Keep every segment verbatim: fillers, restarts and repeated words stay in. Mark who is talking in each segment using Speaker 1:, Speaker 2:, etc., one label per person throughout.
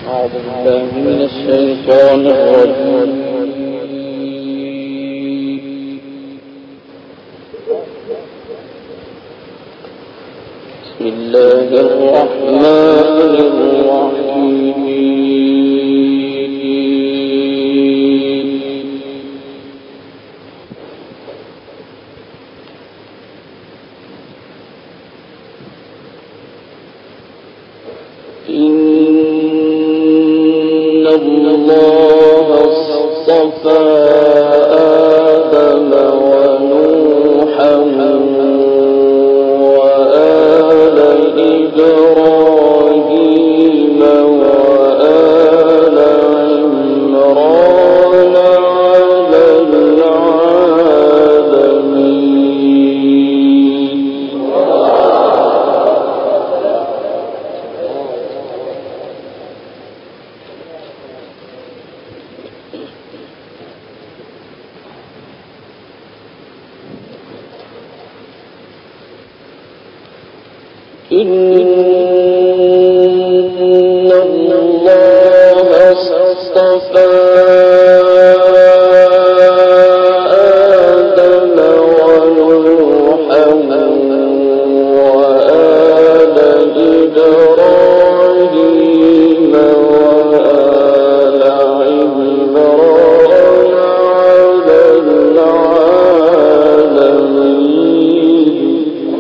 Speaker 1: أعوذ بالله من الشيطان الرجيم. بسم الله الرحمن الرحيم. إن الله اصطفى آدم ونوحا وآل إبراهيم وآل عمران على العالمين. إن الله اصطفى آدم ونوحا وآل إبراهيم وآل عمران على العالمين.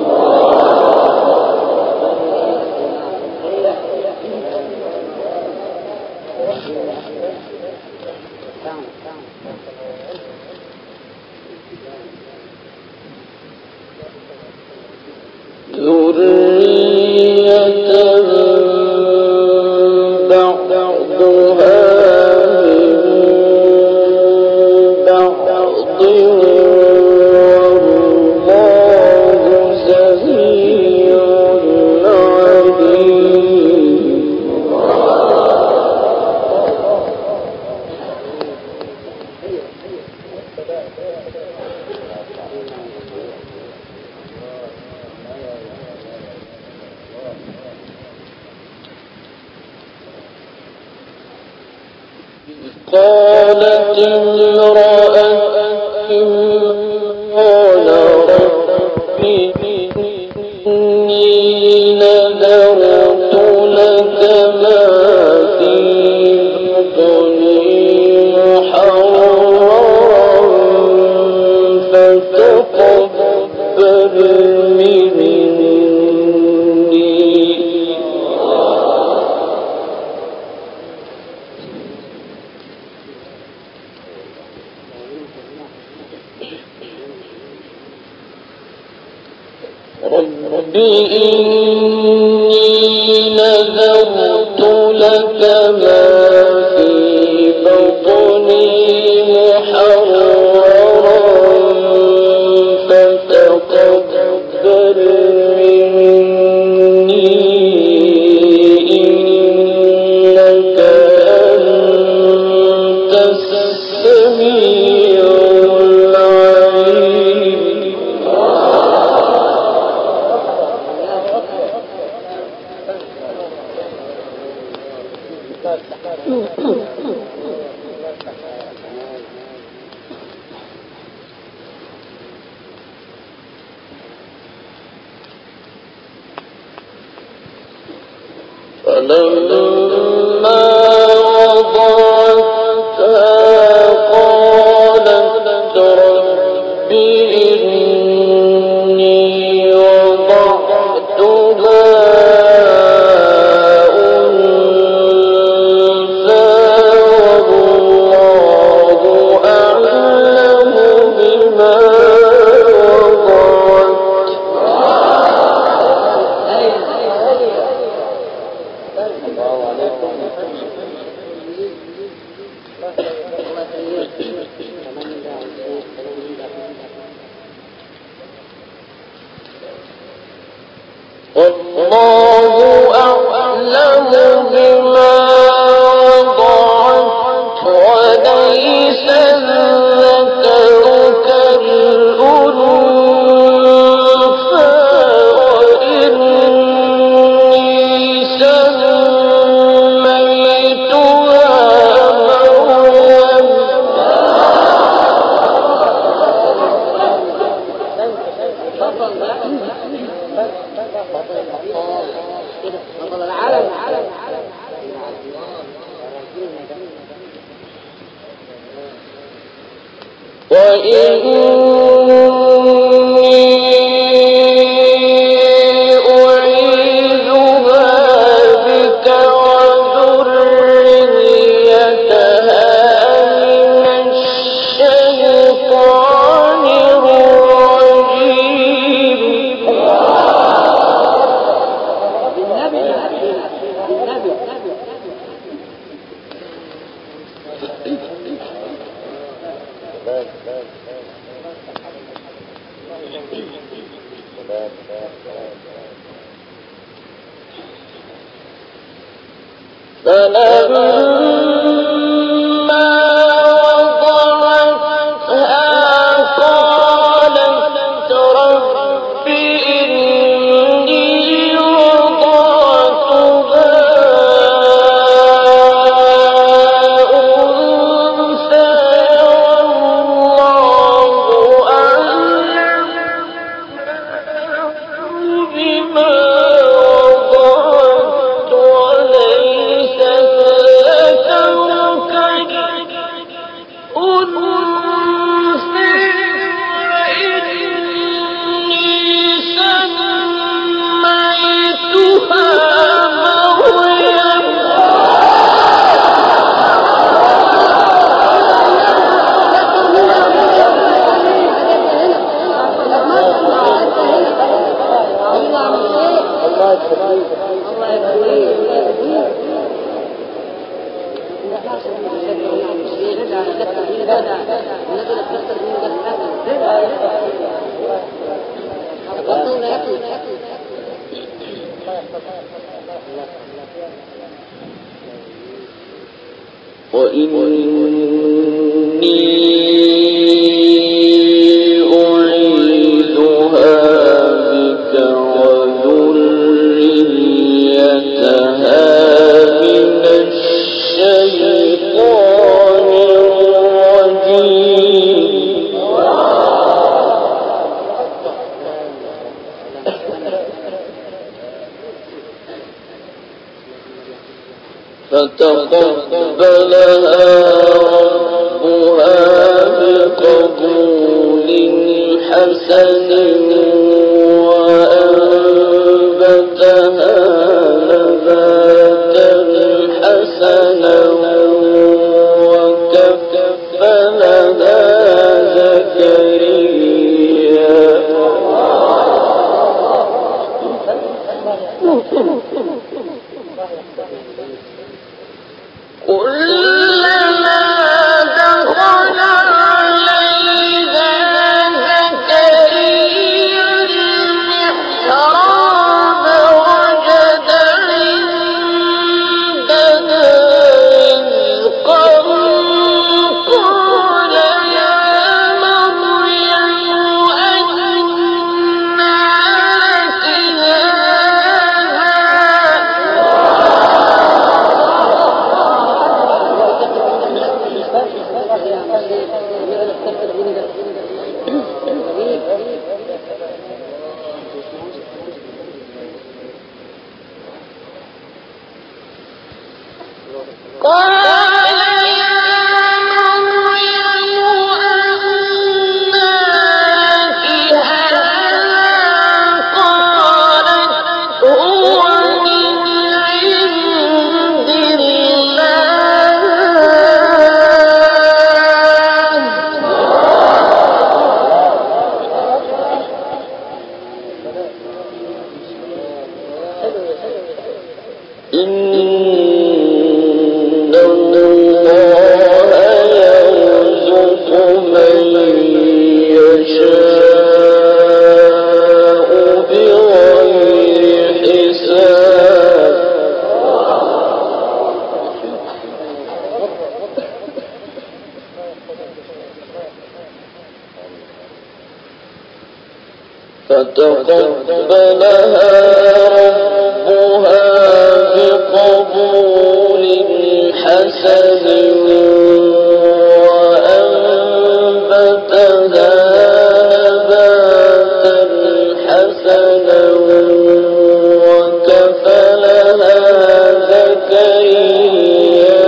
Speaker 1: ذرية بعضها من بعض والله سميع عليم. قالت امرأة قال رب إني نذرت لك ما في بطني محررا فتقبل مني. رب إني نذرت لك ما في بطني محررا فتقبل مني إنك أنت السميع العليم. فلما وضعتها قالت رب إني وضعتها أنثى والله أعلم بما وضعت. والله أعلم بما وضعت وليس الذكر كالأنثى وإني سميتها فتقبلها ربها بقبول حسن وأنبتها نباتا حسنا وكفلها زكريا كلما دخل عليها زكريا المحراب وجد عندها رزقا قال يا مريم أنى لك قال يا مريم أنى لك هذا قالت هو من عند الله إن الله يرزق من يشاء بغير حساب فتقبلها ربها بقبول حسن وأنبتها نباتا حسنا وكفلها زكريا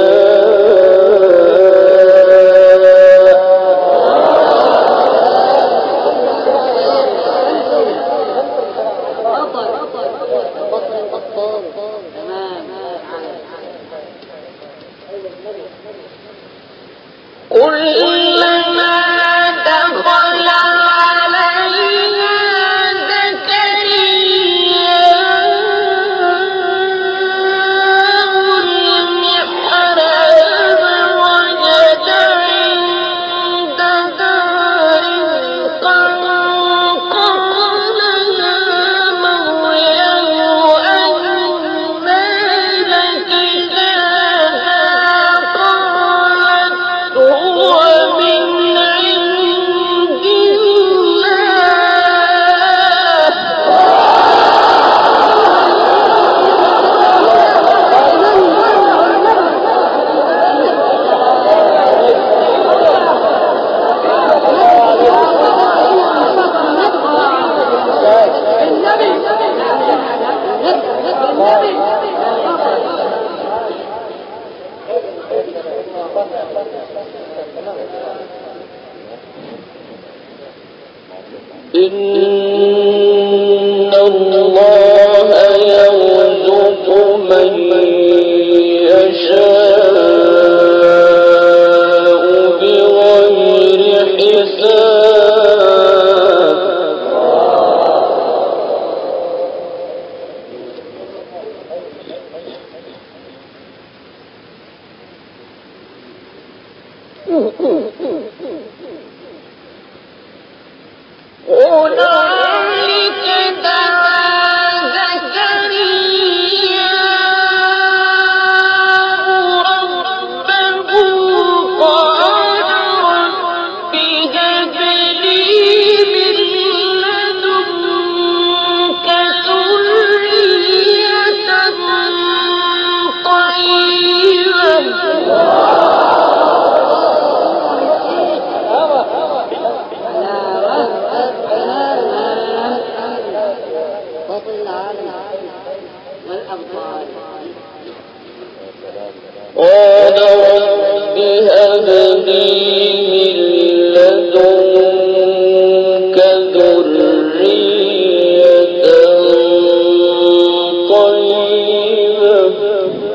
Speaker 1: تمام. إن الله يرزق من يشاء بغير حساب. هنالك دعا زكريا ربه قال رب هب لي من لدنك ذرية طيبة. قال رب هب لي من لدنك ذرية طيبة.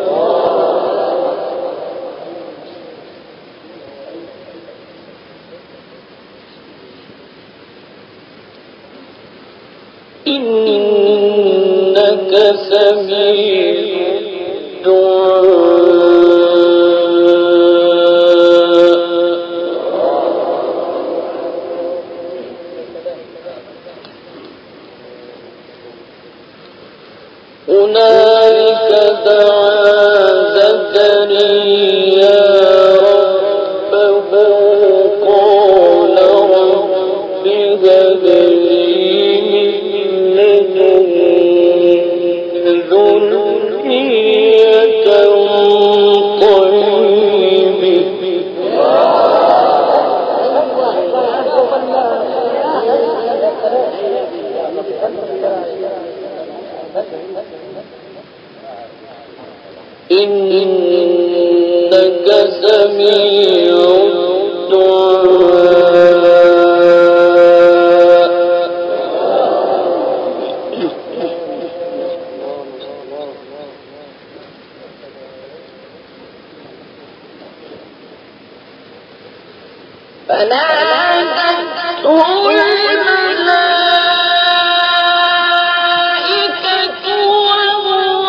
Speaker 1: إنك سميع هنالك دعا زكريا ربه قال رب هب لي من لدنك ذرية طيبة. إنك سميع الدعاء. فنادته الملائكة وهو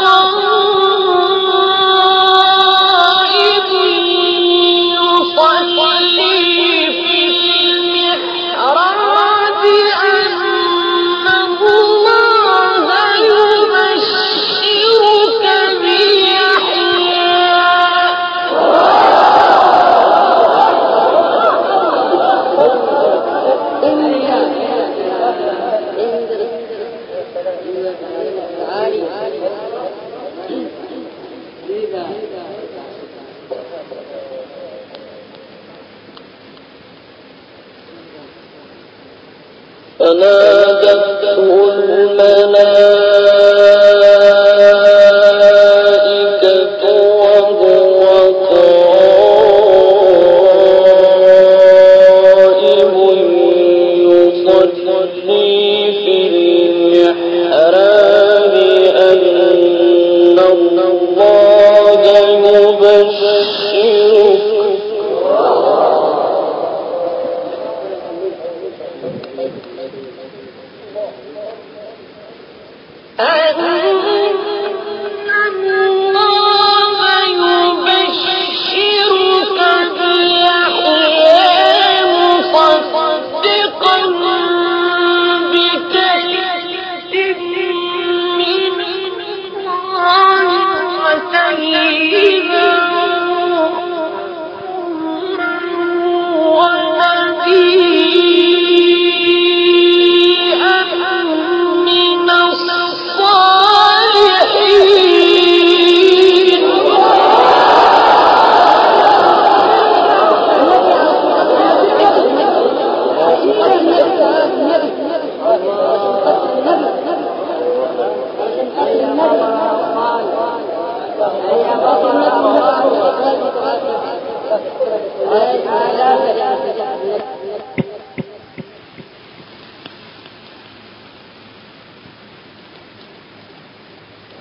Speaker 1: قائم يصلي في المحراب أن الله يبشرك بيحيى. فنادته الملائكة وهو قائم يصلي في المحراب أن الله يبشرك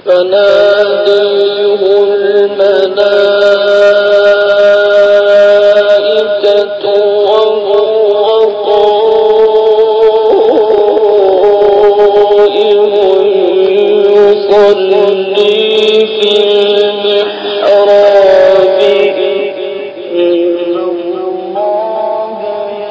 Speaker 1: فناديه الملائكة وهو قائم يصلي في المحراب إن الله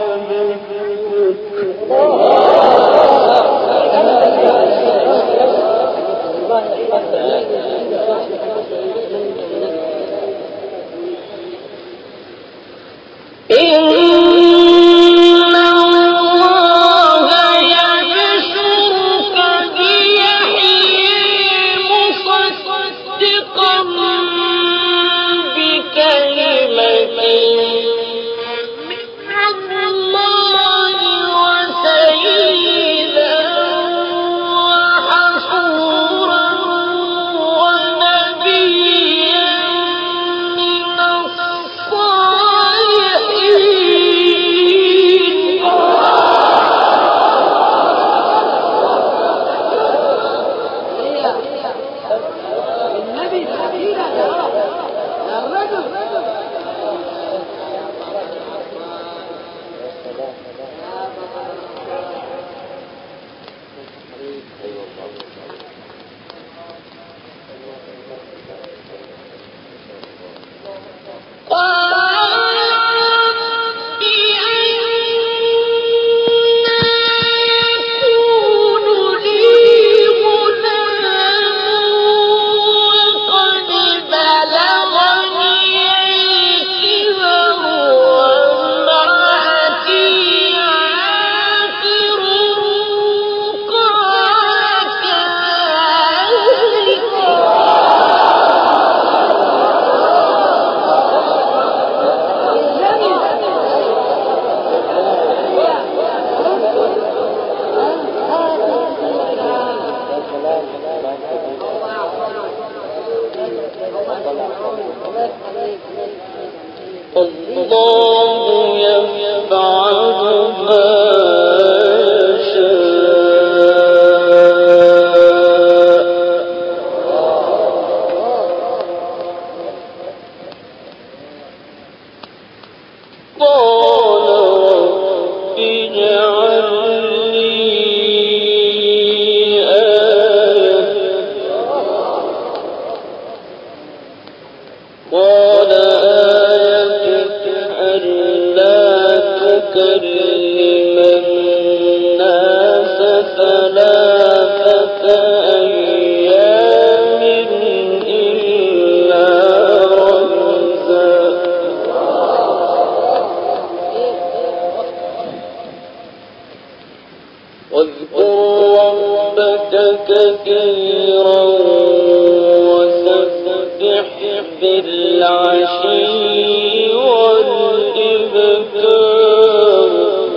Speaker 1: الله يفعل ما كثيرا وسبح بالعشي والإبكار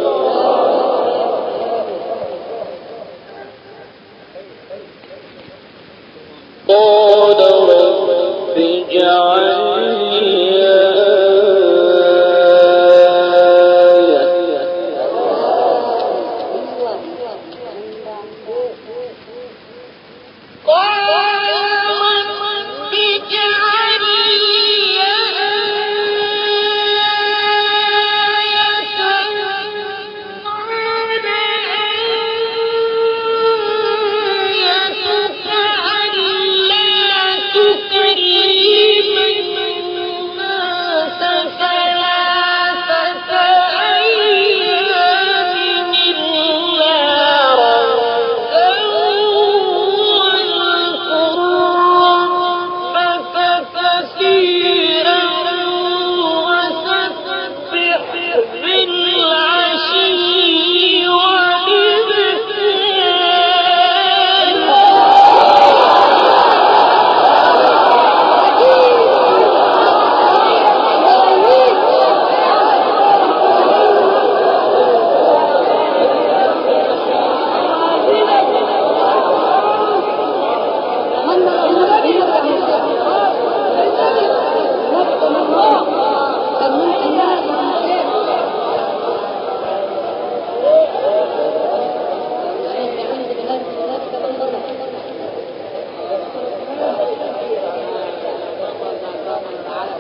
Speaker 1: قال رب اجعل لي تكلم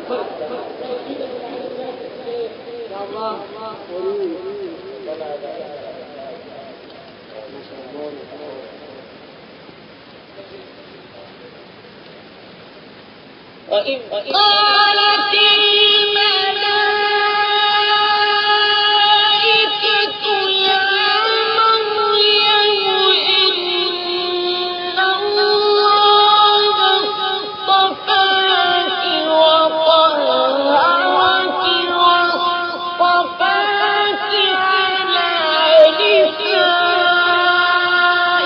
Speaker 2: وإذ قالت الملائكة يا مريم إن الله اصطفاك وطهرك واصطفاك على نساء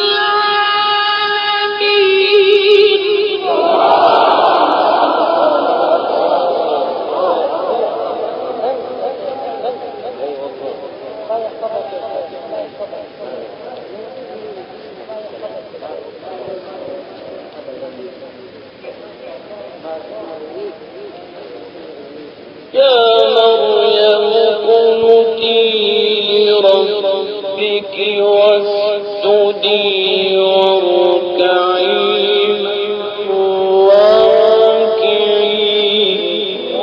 Speaker 2: العالمين.
Speaker 1: يا مريم اقنتي لربك واسجدي واركعي مع الراكعين.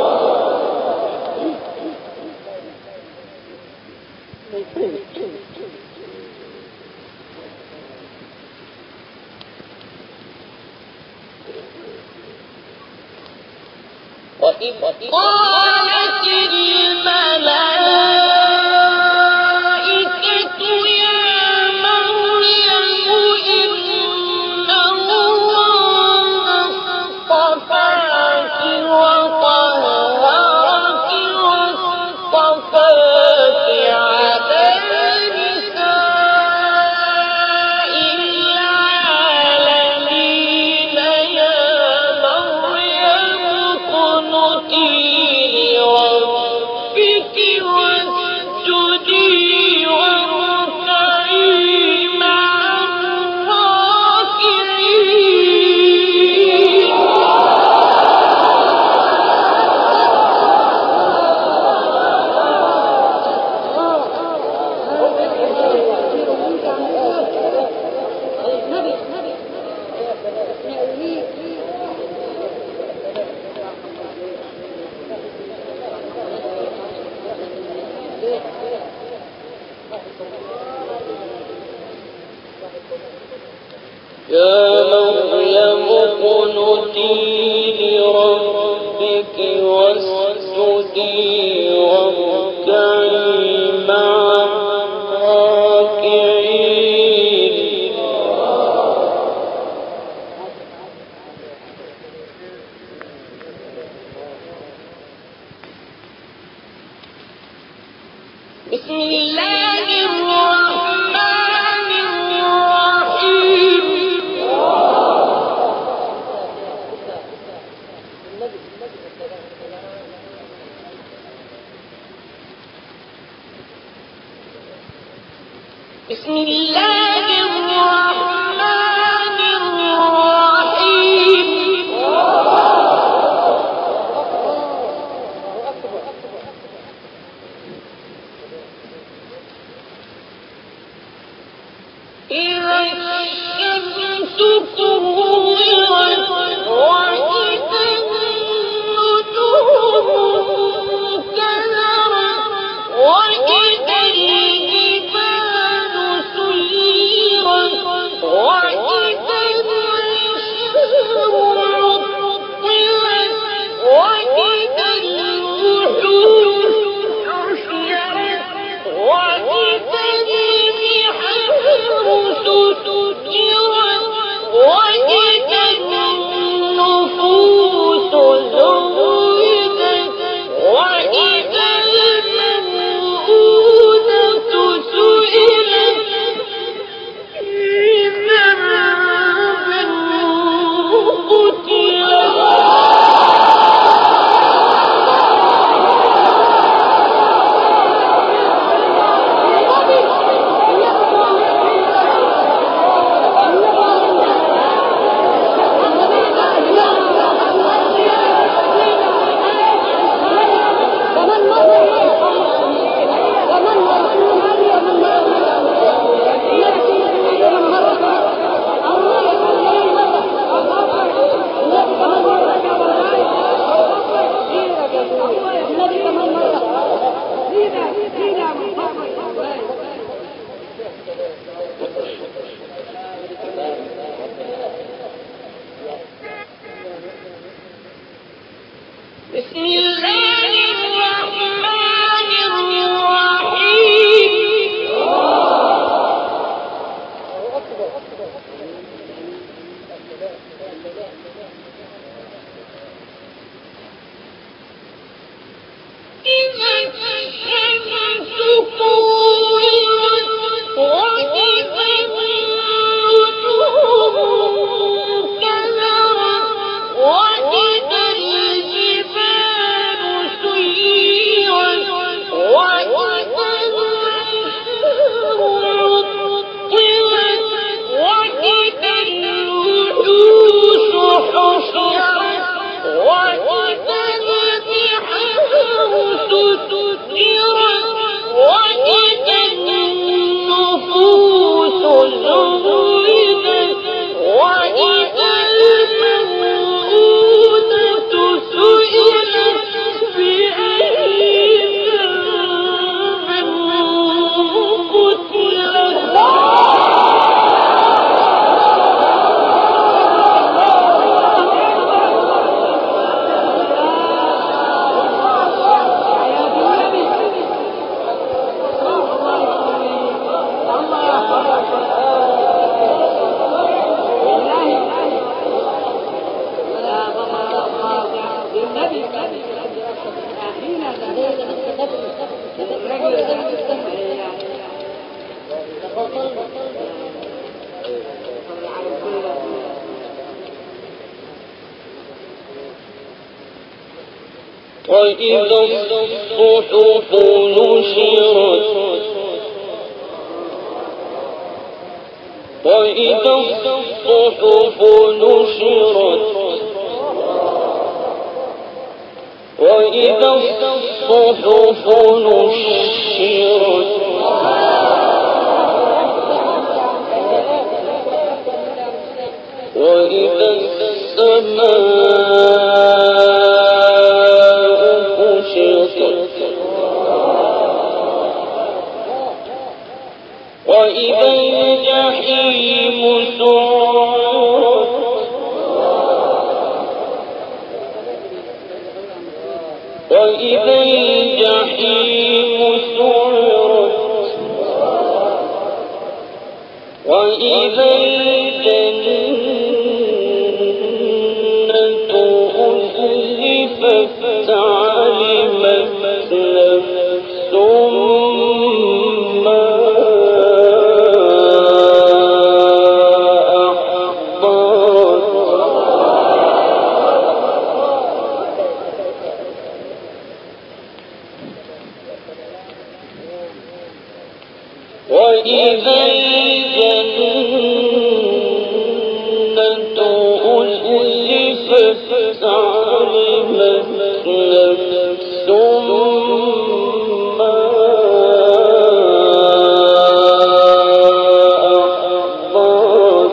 Speaker 2: وإذ قالت الملائكة يا مريم إن الله اصطفاك وطهرك واصطفاك على نساء العالمين. يا مريم اقنتي لربك واسجدي واركعي مع الراكعين.
Speaker 1: يا مريم اقنتي لربك واسجدي واركعي مع الراكعين.
Speaker 2: بسم الله الرحمن الرحيم. بسم الله الرحمن الرحيم. إذا الشمس كورت وإذا النجوم انكدرت وإذا الجبال سيرت بسم الله الرحمن الرحيم إذا الشمس كورت وإذا النجوم كدرت وإذا الجبال سيرت وإذا العشار عطلت وإذا الوحوش حشرت وإذا البحار سجرت وإذا النفوس زوجت وإذا الموءودة سئلت بأي ذنب قتلت وإذا الصحف نشرت وإذا الصحف نشرت وإذا الصحف نشرت وإذا السماء كشطت وإذا الجحيم سعرت وإذا الجحيم سعرت وإذا الجنة أزلفت علمت نفس ما أحضرت وإذا الجنة أزلفت علمت نفس ما أحضرت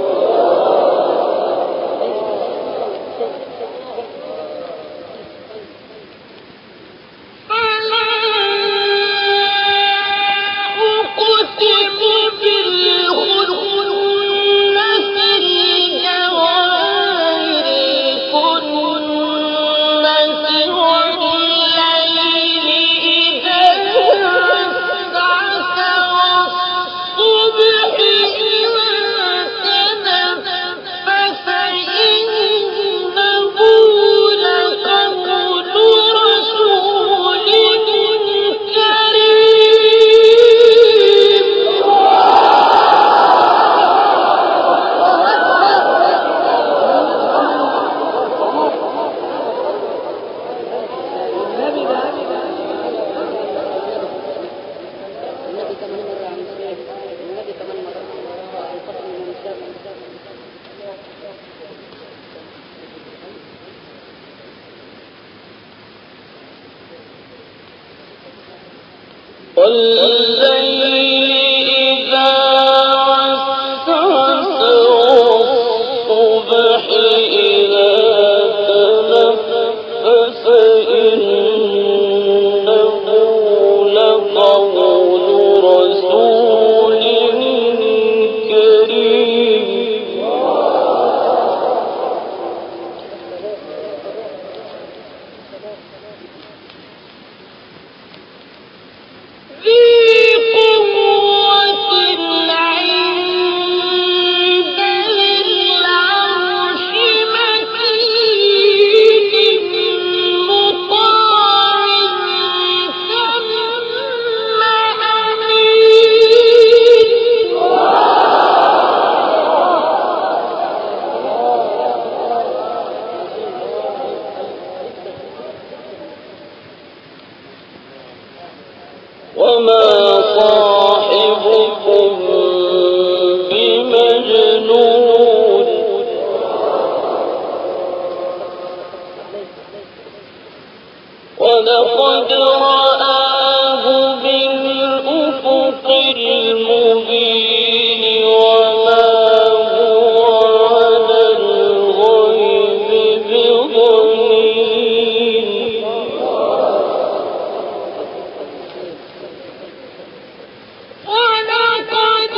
Speaker 2: فلا أقسم بالخنس الجوار الكنس والليل إذا عسعس والصبح إذا تنفس إنه لقول رسول كريم والليل إذا عسعس والصبح إذا تنفس إنه لقول رسول كريم ولقد رآه بالأفق المبين وما هو على الغيب بضنين ولقد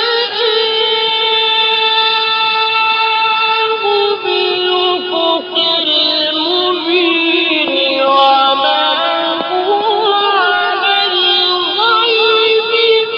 Speaker 2: رآه بالأفق المبين وما هو على الغيب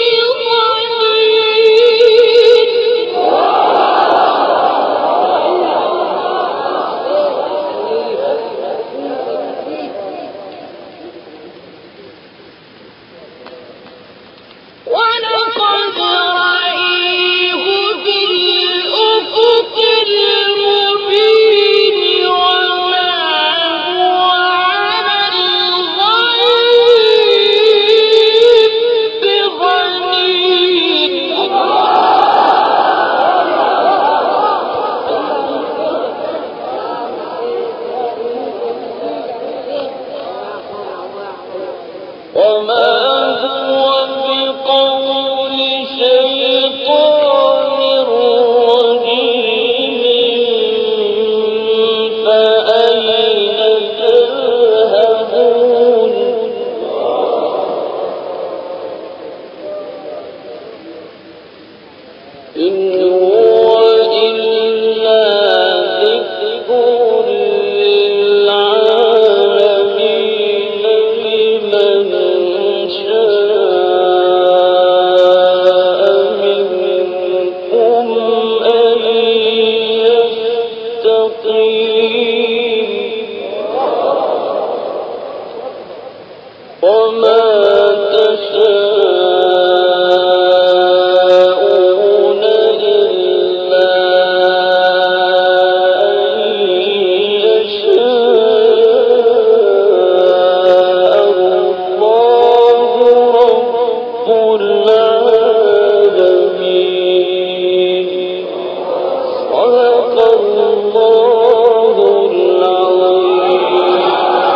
Speaker 2: بضنين ولقد رأيه بالأفق المبين وما هو على الغيب بضنين وما هو بقول شيطان رجيم فأين تذهبون إن هو إلا ذكر للعالمين لمن شاء منكم أن يستقيم وما تشاءون إلا أن يشاء الله رب العالمين صدق الله العظيم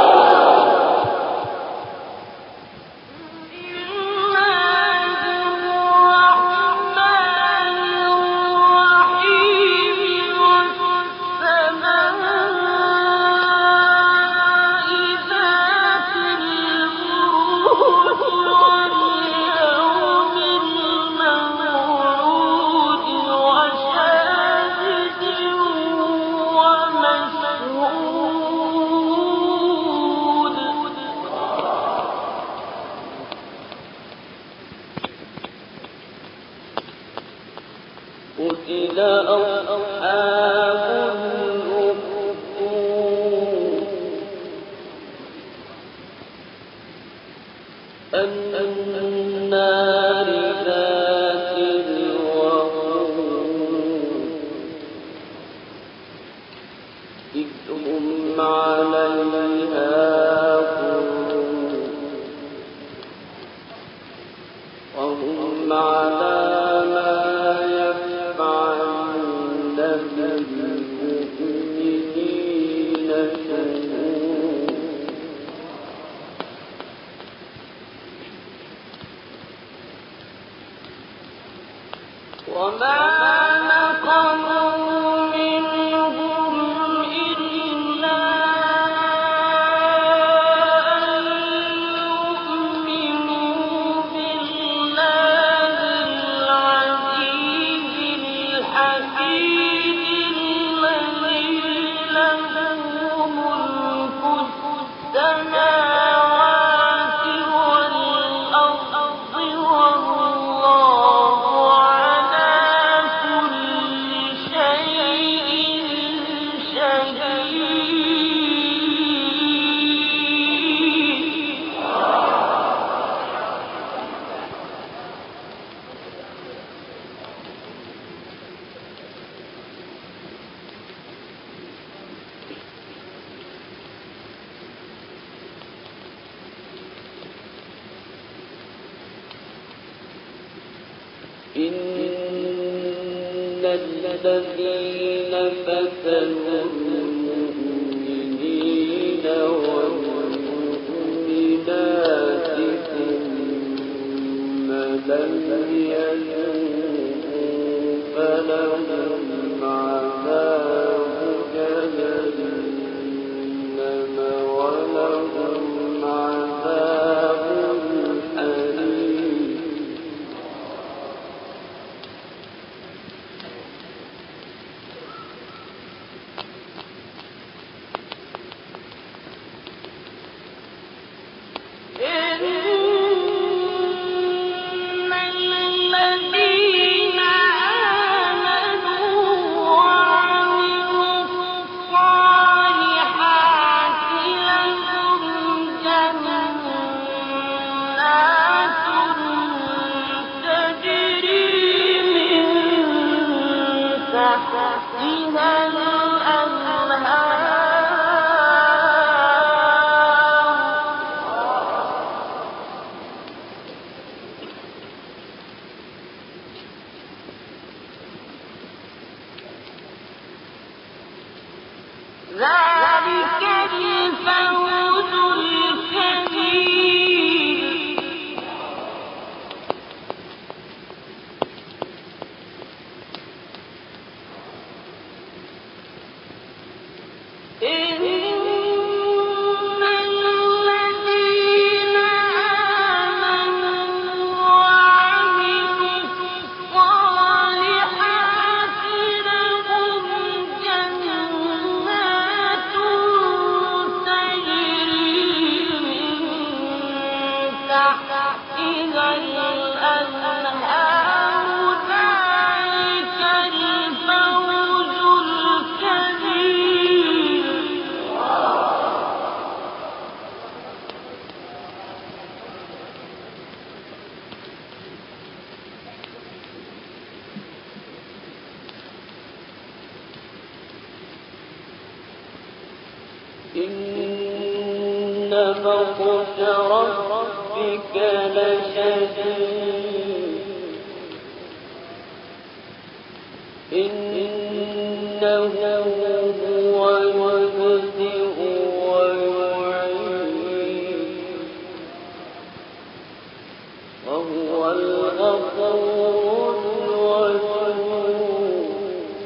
Speaker 2: قتل أصحاب الأخدود النار ذات الوقود إذ هم عليها قعود وهم على ما يفعلون بالمؤمنين شهود وما نقموا منهم إلا أن يؤمنوا بالله العزيز الحكيم الذي له ملك السماوات والأرض والله على كل شيء شهيد إن الذين فتنوا المؤمنين والمؤمنات بطش ربك لشديد إنه هو يبدئ ويعيد وهو الغفور الودود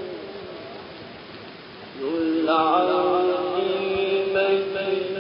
Speaker 2: ذو العرش المجيد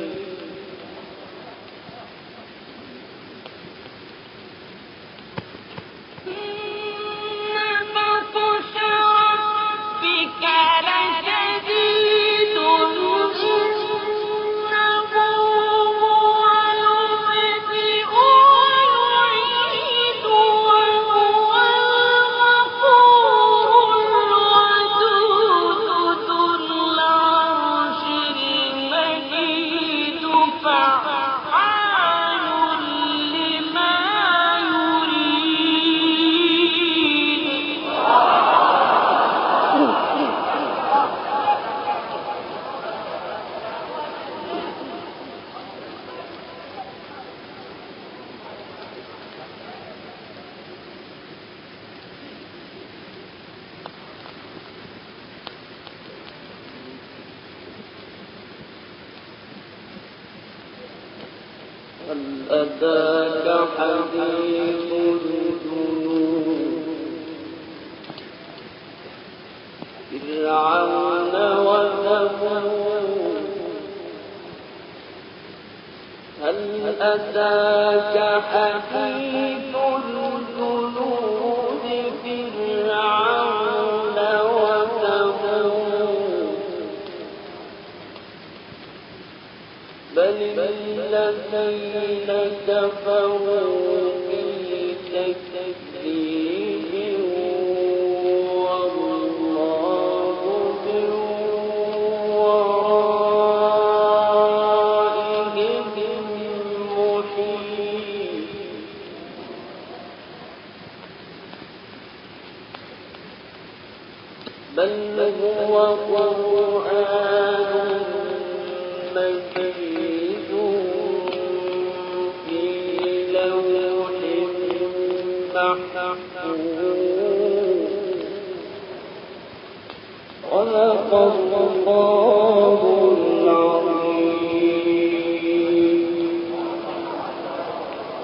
Speaker 2: هل أتاك حديث الجنود فرعون وثمود هل أتاك حديث الجنود فرعون وثمود بل الذين كفروا في تكذيب والله من ورائهم محيط بل هو قرآن مجيد في لوح محفوظ صدق الله